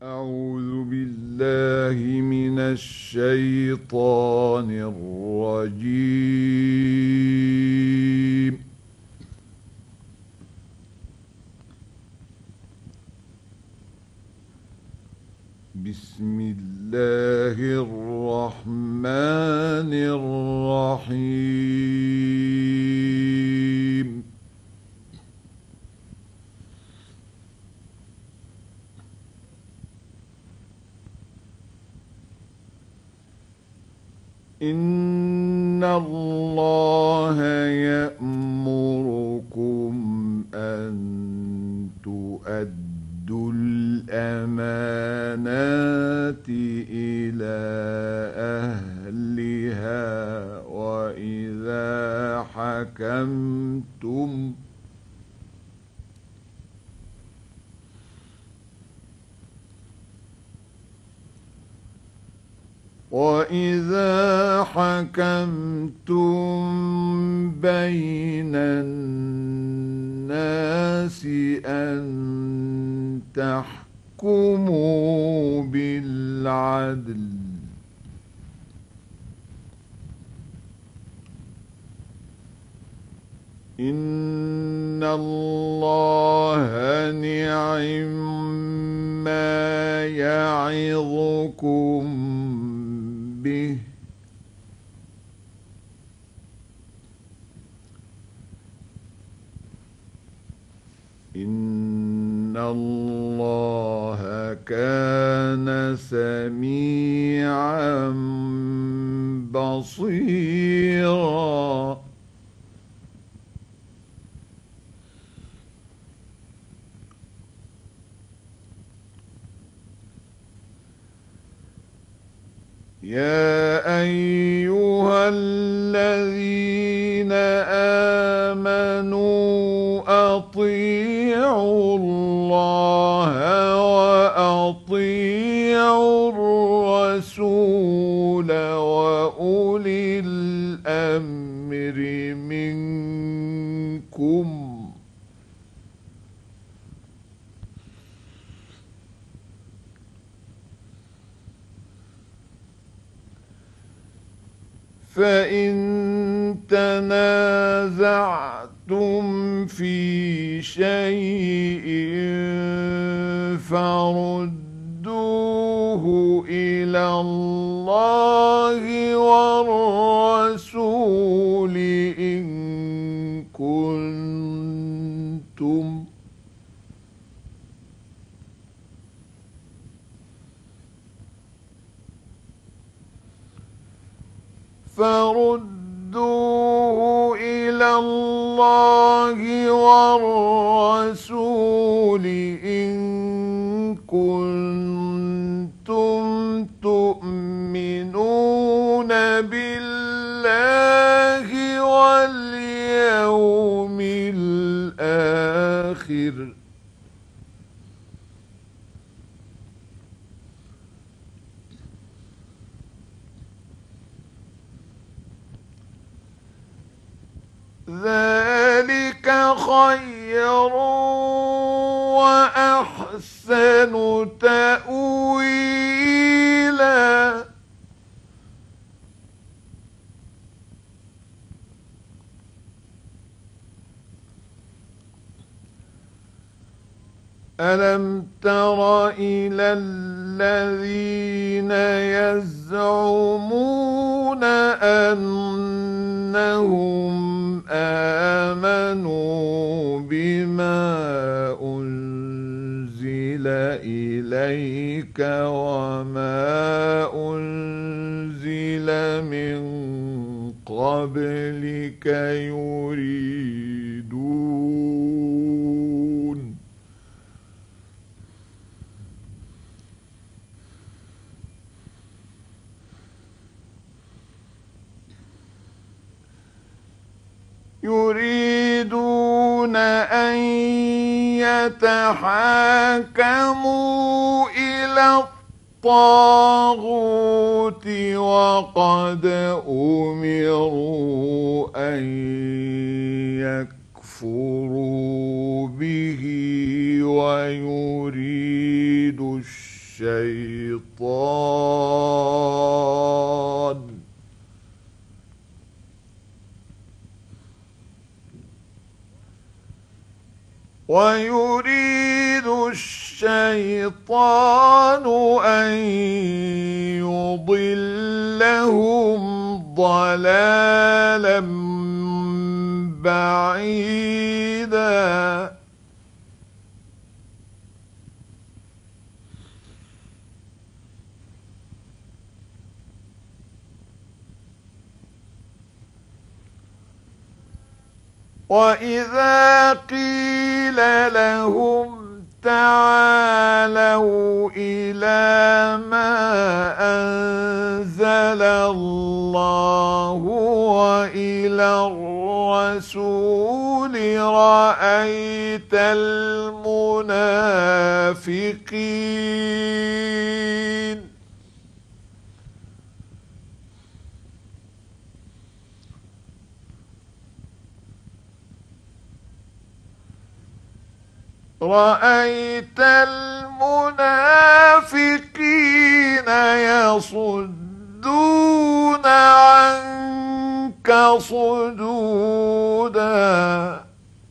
أعوذ بالله من الشيطان الرجيم. بسم الله الرحمن الرحيم. إن الله يأمركم أن تؤدوا الأمانات إلى أهلها وإذا حكمتم بين الناس أن تحكموا بالعدل. إن الله نعما يعظكم به. إن الله كان سميعا بصيرا. يا أيها الذين آمنوا أطيعوا الله وأطيعوا الرسول وأولي الأمر منكم. فإن تنازعتم في شيء فردوه إلى الله والرسول إن كنتم تؤمنون بالله واليوم الآخر. ذلك خير وأحسن تأويلا. ألم تر إلى الذين يزعمون أنهم آمنوا بما أنزل إليك وما أنزل من قبلك يريدون أن يتحاكموا إلى الطاغوت وقد أمروا أن يكفروا به ويريد الشيطان أن يضلهم ضلالا بعيدا وإذا قيل لهم تعالوا إلى ما أنزل الله وإلى الرسول رأيت المنافقين يصدون عنك صدودا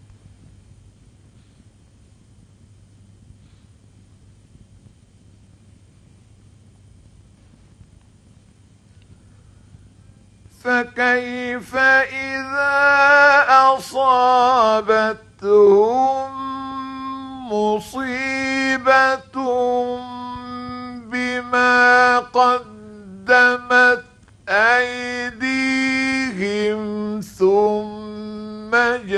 فكيف إذا أصابتهم مصيبة بما قدمت أيديهم ثم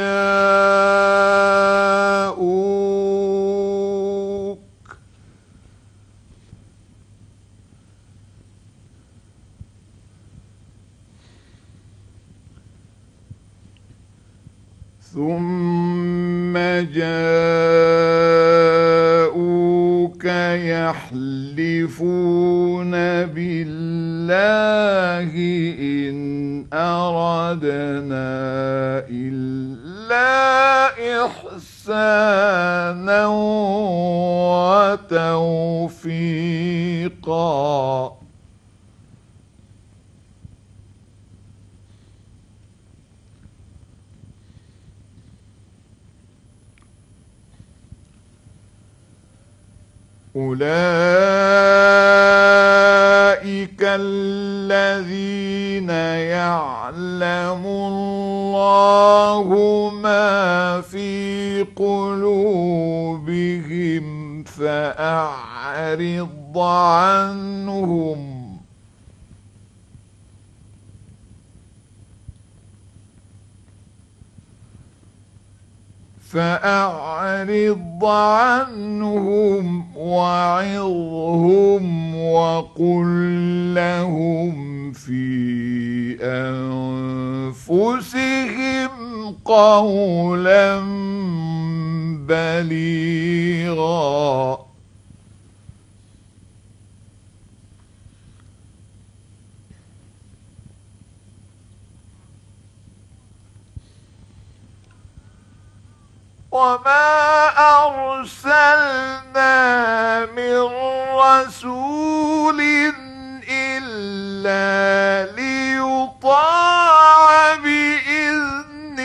جاءوك يحلفون بالله إن أردنا إلا إحسانا وتوفيقا أولئك الذين يعلم الله ما في قلوبهم فأعرض عنهم وعظهم وقل لهم في أنفسهم قولا بليغا وما أرسلنا من رسول إلا ليطاع بإذن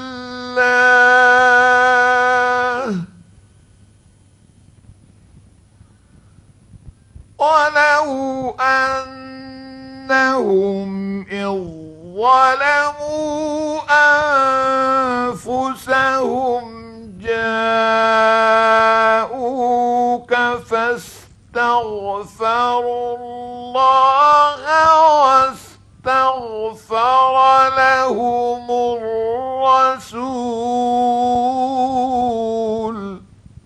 الله ولو أنهم إذ ظلموا أنفسهم جاءوك فاستغفروا الله واستغفر لهم الرسول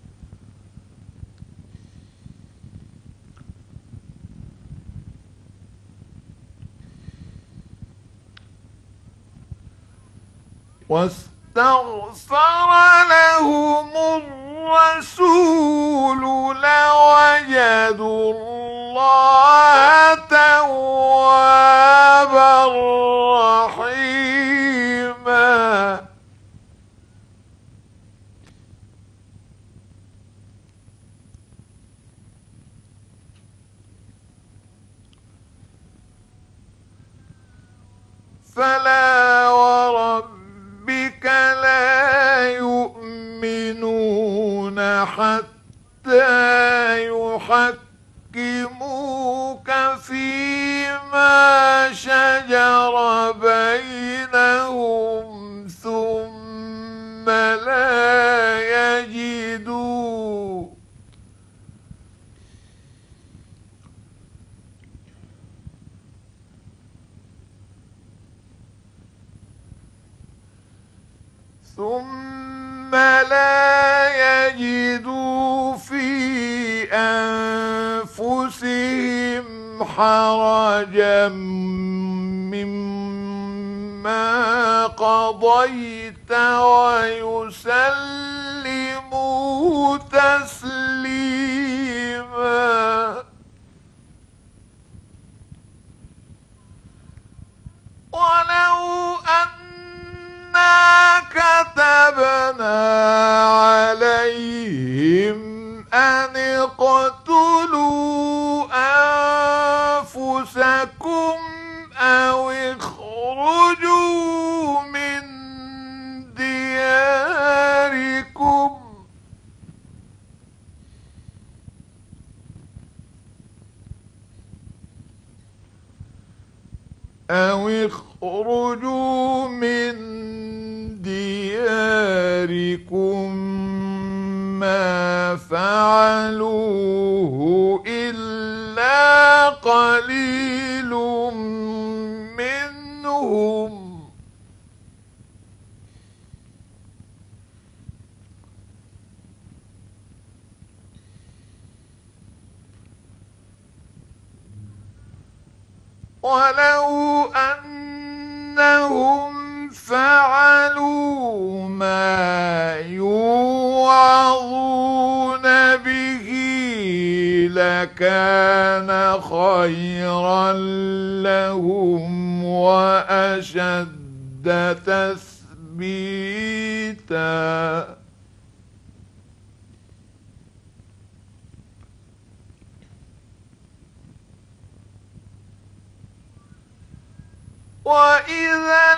لوجدوا الله توابا رحيما فلا وربك لا يؤمنون حتى يحكموك فيما شجر بينهم ثم لا يجدوا في أنفسهم حرجا مما قضيت ويسلموا تسليما. ولو أنا كتبنا عليهم أن اقتلوا أنفسكم أو اخرجوا من دياركم ما فعلوه إلا قليل منهم. ولو أنهم فعلوا ما يوعظون به لكان خيرا لهم وأشد تثبيتا. وإذا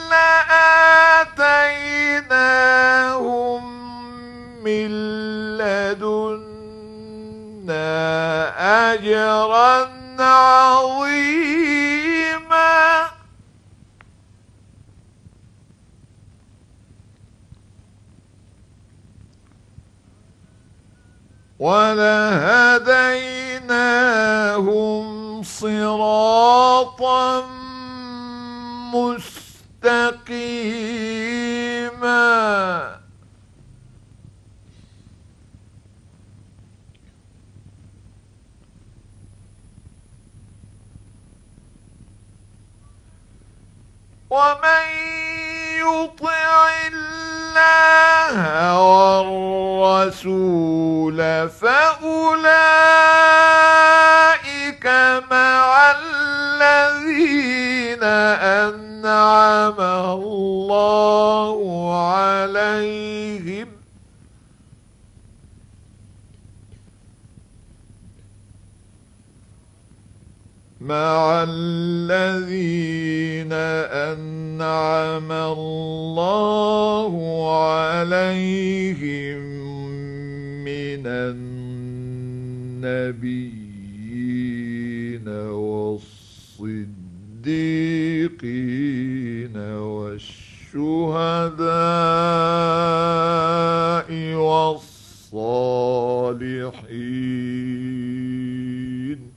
لآتيناهم من لدنا أجرا عظيما. ولهديناهم صراطا مستقيما. ومن يطع الله والرسول فأولئك مع الذين أنعم الله عليهم أنعم الله عليهم من النبيين والصديقين والشهداء والصالحين.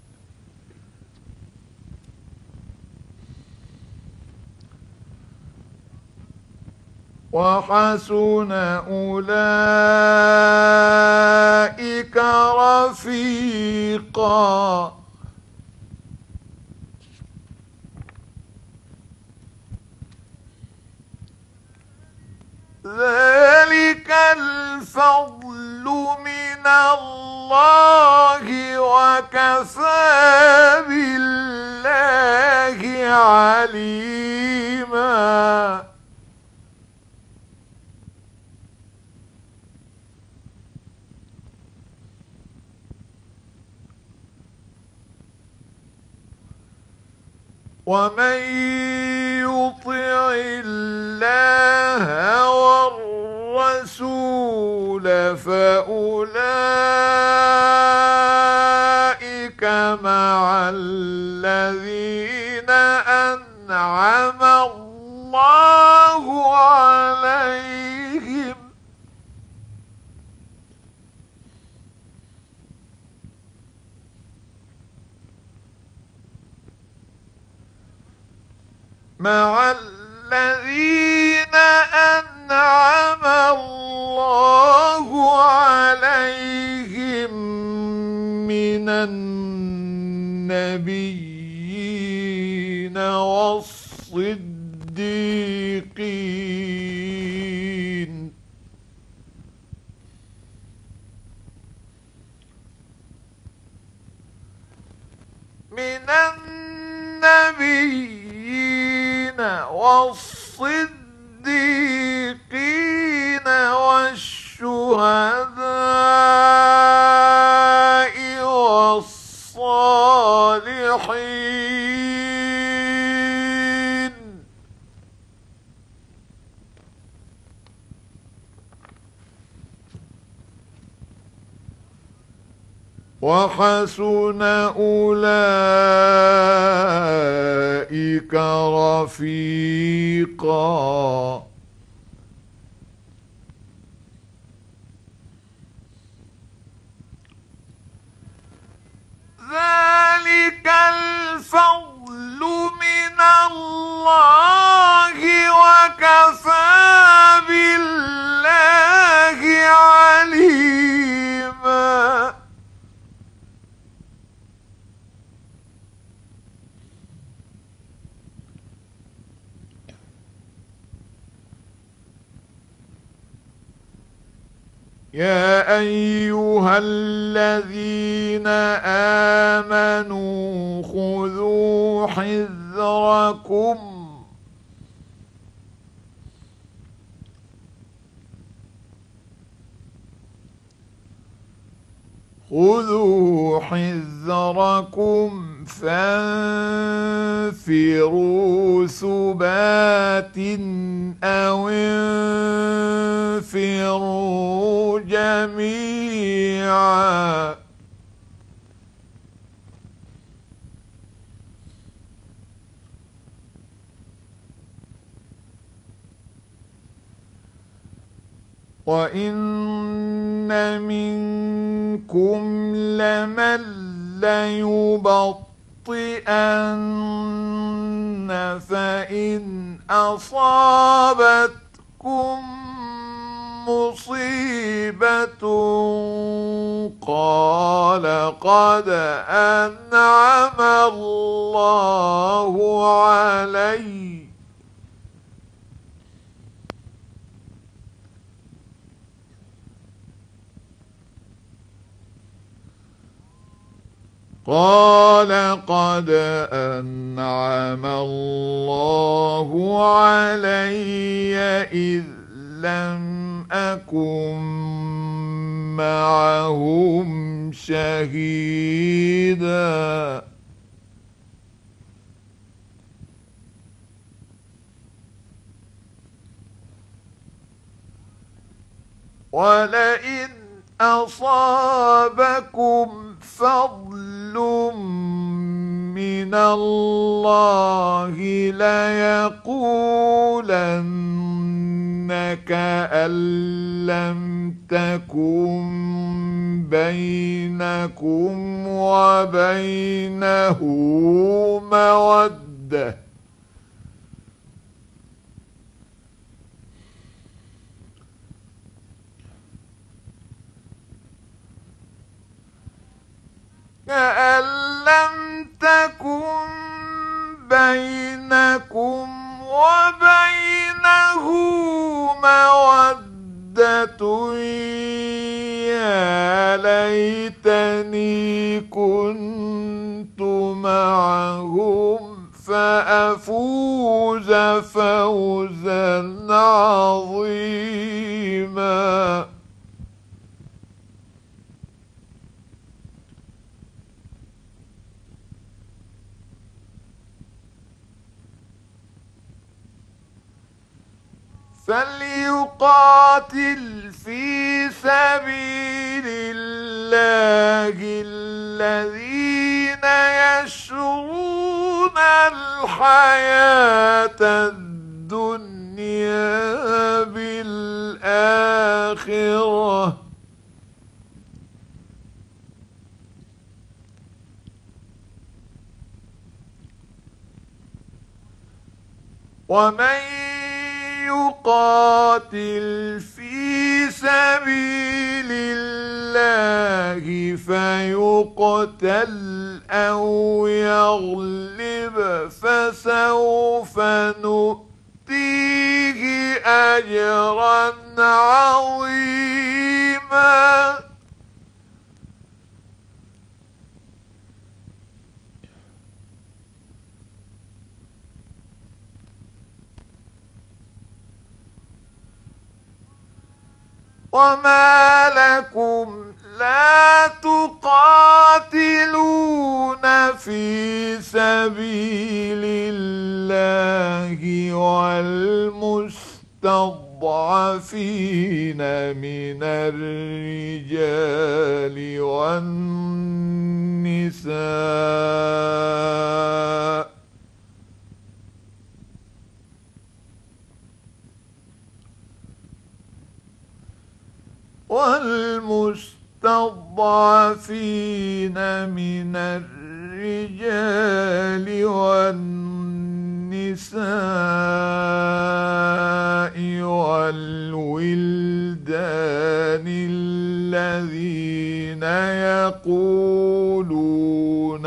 وحسن أولئك رفيقا. ذلك الفضل من الله وكفى بالله عليما. ومن يطع الله والرسول فأولئك مع الذين أنعم الله عليهم من النبيين والصديقين والشهداء والصالحين وحسن أولئك رفيقا ذلك الفضل من الله وكفى بالله عليما يا أيها الذين آمنوا خذوا حذركم فانفروا ثبات أو انفروا جميعا وإن منكم لمن ليبطئن فإن أصابتكم مصيبة قال قد أنعم الله علي إذ لم أكن معهم شهيدا ولئن أصابكم فضل من الله ليقولن كأن لم تكن بينكم وبينه مودة كأن لم تكن بينكم وبينه مودة يا ليتني كنت معهم فأفوز فوزا عظيما فليقاتل في سبيل الله الذين يشرون الحياة الدنيا بالآخرة ومن يقاتل في سبيل الله فيقتل أو يغلب فسوف نؤتيه أجرا عظيما وما لكم لا تقاتلون في سبيل الله والمستضعفين من الرجال والنساء من الرجال والنساء والولدان الذين يقولون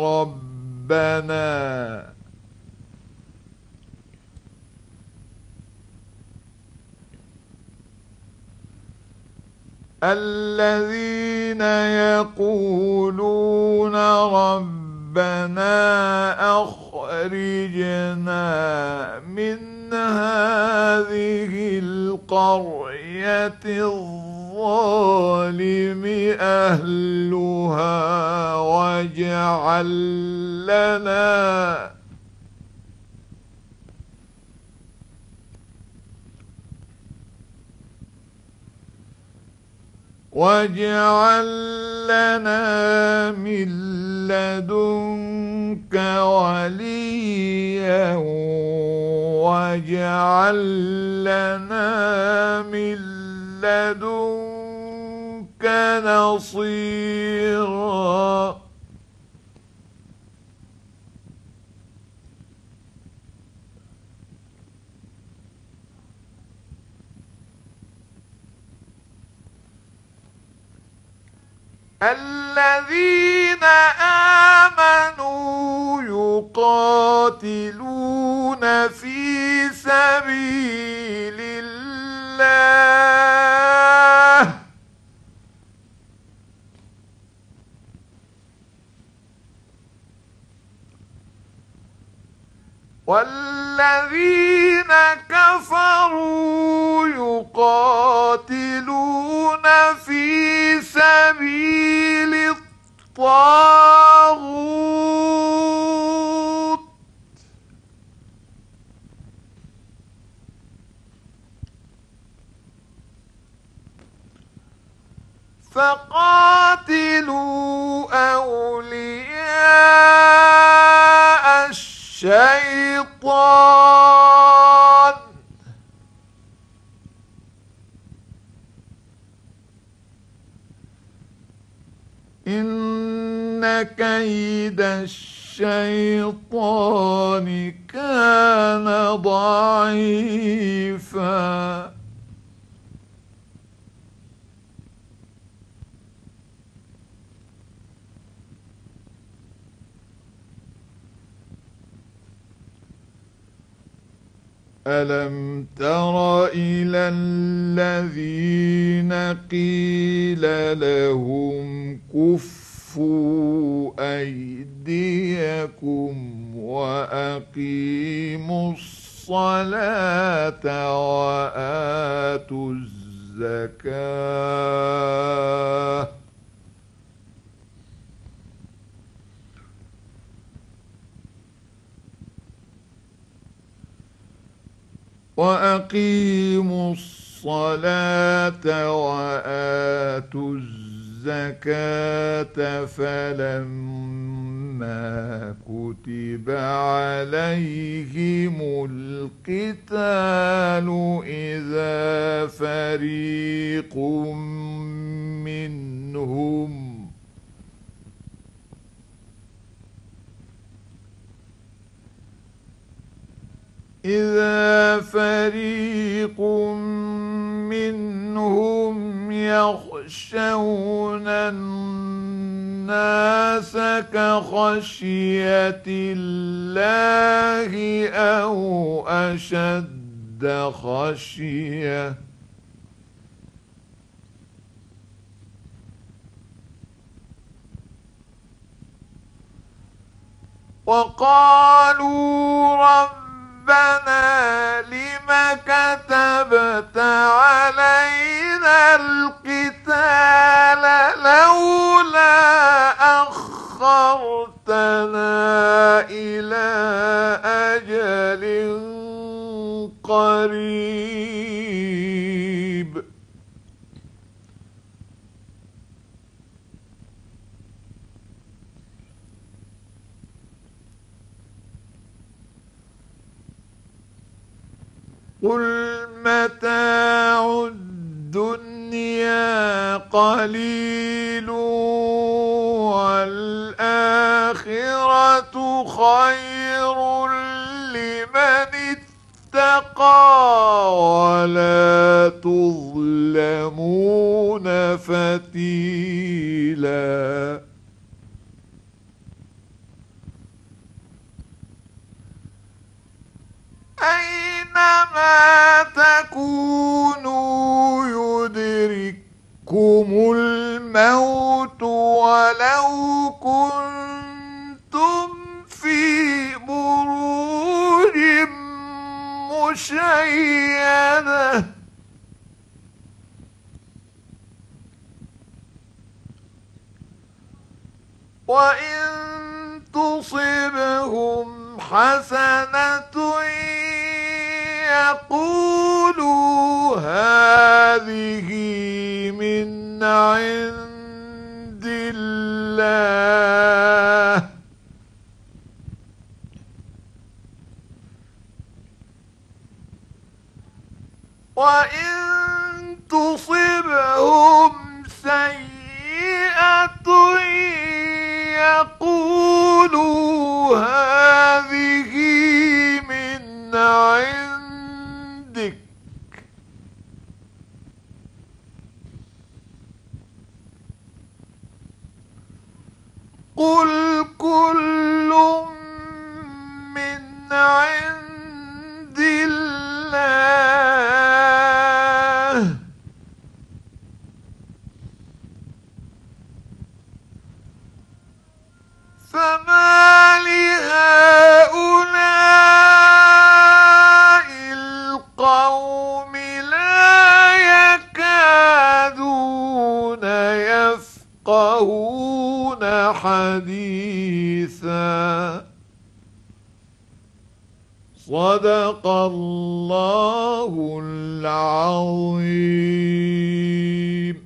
ربنا أخرجنا من هذه القرية الظالم أهلها واجعل لنا من لدنك وليا واجعل لنا من لدنك نصيرا الذين آمنوا يقاتلون في سبيل الله والذين كفروا يقاتلون في سبيل الطاغوت فقاتلوا أولياء الشيطان إن كيد الشيطان كان ضعيفا ألم تر إلى الذين قيل لهم كفوا أيديكم وأقيموا الصلاة وآتوا الزكاة وأقيموا الصلاة وآتوا الزكاة فلما كتب عليهم القتال إذا فريق منهم يخشون الناس كخشية الله أو أشد خشية وقالوا ربنا لم كتبت علينا القتال لولا أخرتنا إلى أجل قريب قل متاع الدنيا قليل والآخرة خير لمن اتقى ولا تظلمون فتيلا أينما تكونوا يدرككم الموت ولو كنتم في بروج مشيدة وإن تصبهم حسنة يقولوا هذه من عند الله وإن تصبهم سيئة يقولوا هذه من عندك قل كل من عند الله فما لهؤلاء القوم لا يكادون يفقهون حديثا صدق الله العظيم.